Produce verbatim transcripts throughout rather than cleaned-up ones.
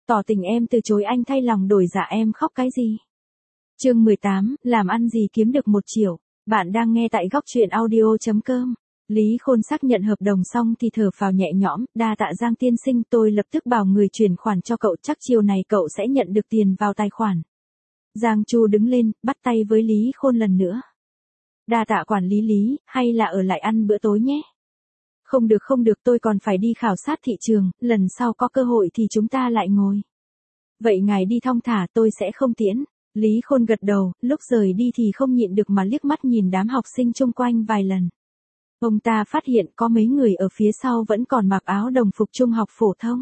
Tỏ tình em từ chối anh thay lòng đổi dạ em khóc cái gì? Chương mười tám, làm ăn gì kiếm được một triệu. Bạn đang nghe tại góc truyện audio chấm com. Lý Khôn xác nhận hợp đồng xong thì thở phào nhẹ nhõm, đa tạ Giang tiên sinh, tôi lập tức bảo người chuyển khoản cho cậu, chắc chiều này cậu sẽ nhận được tiền vào tài khoản. Giang Chu đứng lên, bắt tay với Lý Khôn lần nữa. Đa tạ quản lý Lý, hay là ở lại ăn bữa tối nhé? Không được không được, tôi còn phải đi khảo sát thị trường, lần sau có cơ hội thì chúng ta lại ngồi. Vậy ngài đi thong thả, tôi sẽ không tiễn. Lý Khôn gật đầu, lúc rời đi thì không nhịn được mà liếc mắt nhìn đám học sinh chung quanh vài lần. Ông ta phát hiện có mấy người ở phía sau vẫn còn mặc áo đồng phục trung học phổ thông.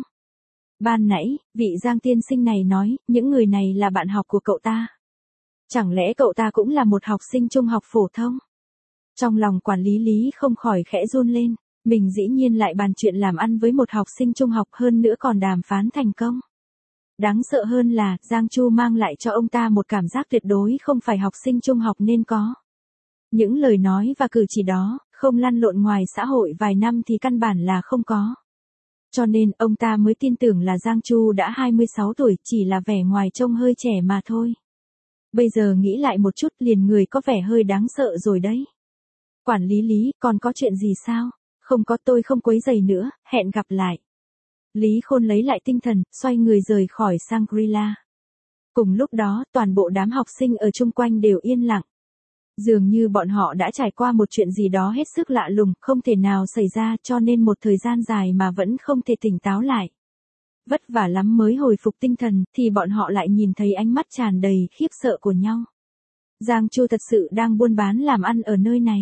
Ban nãy, vị Giang tiên sinh này nói, những người này là bạn học của cậu ta. Chẳng lẽ cậu ta cũng là một học sinh trung học phổ thông? Trong lòng quản lý Lý không khỏi khẽ run lên, mình dĩ nhiên lại bàn chuyện làm ăn với một học sinh trung học, hơn nữa còn đàm phán thành công. Đáng sợ hơn là, Giang Chu mang lại cho ông ta một cảm giác tuyệt đối không phải học sinh trung học nên có. Những lời nói và cử chỉ đó, không lăn lộn ngoài xã hội vài năm thì căn bản là không có. Cho nên, ông ta mới tin tưởng là Giang Chu đã hai mươi sáu tuổi, chỉ là vẻ ngoài trông hơi trẻ mà thôi. Bây giờ nghĩ lại một chút, liền người có vẻ hơi đáng sợ rồi đấy. Quản lý Lý, còn có chuyện gì sao? Không có, tôi không quấy rầy nữa, hẹn gặp lại. Lý Khôn lấy lại tinh thần, xoay người rời khỏi Shangri-La. Cùng lúc đó, toàn bộ đám học sinh ở chung quanh đều yên lặng. Dường như bọn họ đã trải qua một chuyện gì đó hết sức lạ lùng, không thể nào xảy ra, cho nên một thời gian dài mà vẫn không thể tỉnh táo lại. Vất vả lắm mới hồi phục tinh thần, thì bọn họ lại nhìn thấy ánh mắt tràn đầy khiếp sợ của nhau. Giang Chu thật sự đang buôn bán làm ăn ở nơi này.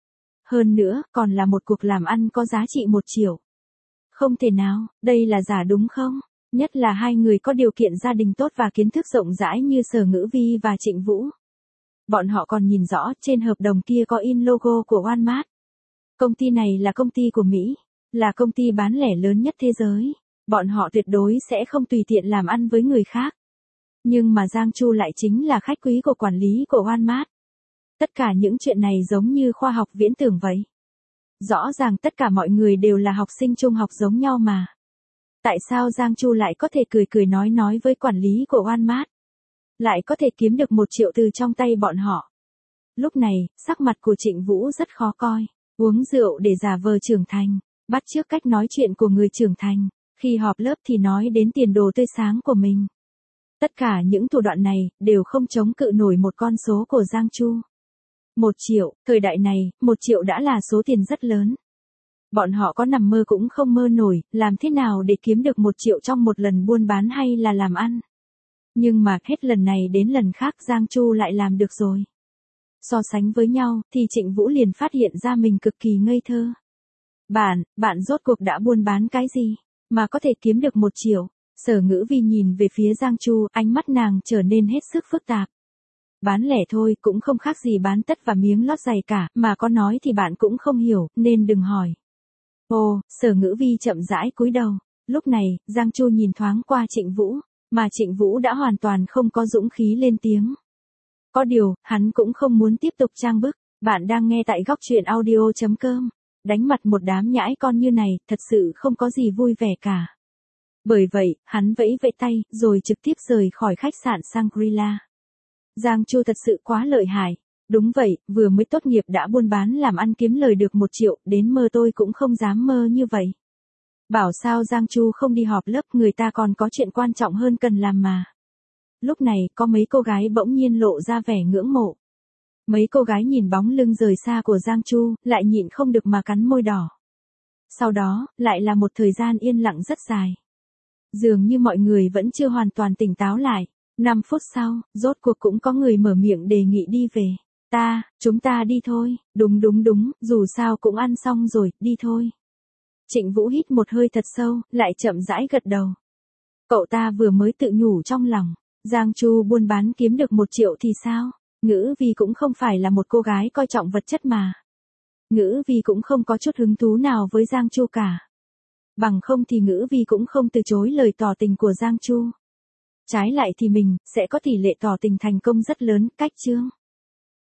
Hơn nữa, còn là một cuộc làm ăn có giá trị một triệu. Không thể nào, đây là giả đúng không? Nhất là hai người có điều kiện gia đình tốt và kiến thức rộng rãi như Sở Ngữ Vi và Trịnh Vũ. Bọn họ còn nhìn rõ, trên hợp đồng kia có in logo của Walmart. Công ty này là công ty của Mỹ, là công ty bán lẻ lớn nhất thế giới. Bọn họ tuyệt đối sẽ không tùy tiện làm ăn với người khác. Nhưng mà Giang Chu lại chính là khách quý của quản lý của Walmart. Tất cả những chuyện này giống như khoa học viễn tưởng vậy. Rõ ràng tất cả mọi người đều là học sinh trung học giống nhau mà. Tại sao Giang Chu lại có thể cười cười nói nói với quản lý của Walmart? Lại có thể kiếm được một triệu từ trong tay bọn họ. Lúc này, sắc mặt của Trịnh Vũ rất khó coi. Uống rượu để giả vờ trưởng thành, bắt chước cách nói chuyện của người trưởng thành. Khi họp lớp thì nói đến tiền đồ tươi sáng của mình. Tất cả những thủ đoạn này, đều không chống cự nổi một con số của Giang Chu. Một triệu, thời đại này, một triệu đã là số tiền rất lớn. Bọn họ có nằm mơ cũng không mơ nổi, làm thế nào để kiếm được một triệu trong một lần buôn bán hay là làm ăn. Nhưng mà, hết lần này đến lần khác Giang Chu lại làm được rồi. So sánh với nhau, thì Trịnh Vũ liền phát hiện ra mình cực kỳ ngây thơ. Bạn, bạn rốt cuộc đã buôn bán cái gì, mà có thể kiếm được một triệu? Sở Ngữ Vi nhìn về phía Giang Chu, ánh mắt nàng trở nên hết sức phức tạp. Bán lẻ thôi, cũng không khác gì bán tất và miếng lót giày cả, mà có nói thì bạn cũng không hiểu, nên đừng hỏi. Ồ, Sở Ngữ Vi chậm rãi cúi đầu. Lúc này, Giang Chu nhìn thoáng qua Trịnh Vũ, mà Trịnh Vũ đã hoàn toàn không có dũng khí lên tiếng. Có điều, hắn cũng không muốn tiếp tục trang bức. Bạn đang nghe tại góc truyện audio chấm com. Đánh mặt một đám nhãi con như này, thật sự không có gì vui vẻ cả. Bởi vậy, hắn vẫy vẫy tay, rồi trực tiếp rời khỏi khách sạn Shangri-La. Giang Chu thật sự quá lợi hại. Đúng vậy, vừa mới tốt nghiệp đã buôn bán làm ăn kiếm lời được một triệu, đến mơ tôi cũng không dám mơ như vậy. Bảo sao Giang Chu không đi họp lớp, người ta còn có chuyện quan trọng hơn cần làm mà. Lúc này, có mấy cô gái bỗng nhiên lộ ra vẻ ngưỡng mộ. Mấy cô gái nhìn bóng lưng rời xa của Giang Chu, lại nhịn không được mà cắn môi đỏ. Sau đó, lại là một thời gian yên lặng rất dài. Dường như mọi người vẫn chưa hoàn toàn tỉnh táo lại. năm phút sau, rốt cuộc cũng có người mở miệng đề nghị đi về. Ta, chúng ta đi thôi. Đúng đúng đúng, dù sao cũng ăn xong rồi, đi thôi. Trịnh Vũ hít một hơi thật sâu, lại chậm rãi gật đầu. Cậu ta vừa mới tự nhủ trong lòng. Giang Chu buôn bán kiếm được một triệu thì sao? Ngữ Vi cũng không phải là một cô gái coi trọng vật chất mà. Ngữ Vi cũng không có chút hứng thú nào với Giang Chu cả. Bằng không thì Ngữ Vi cũng không từ chối lời tỏ tình của Giang Chu. Trái lại thì mình, sẽ có tỷ lệ tỏ tình thành công rất lớn, cách chương.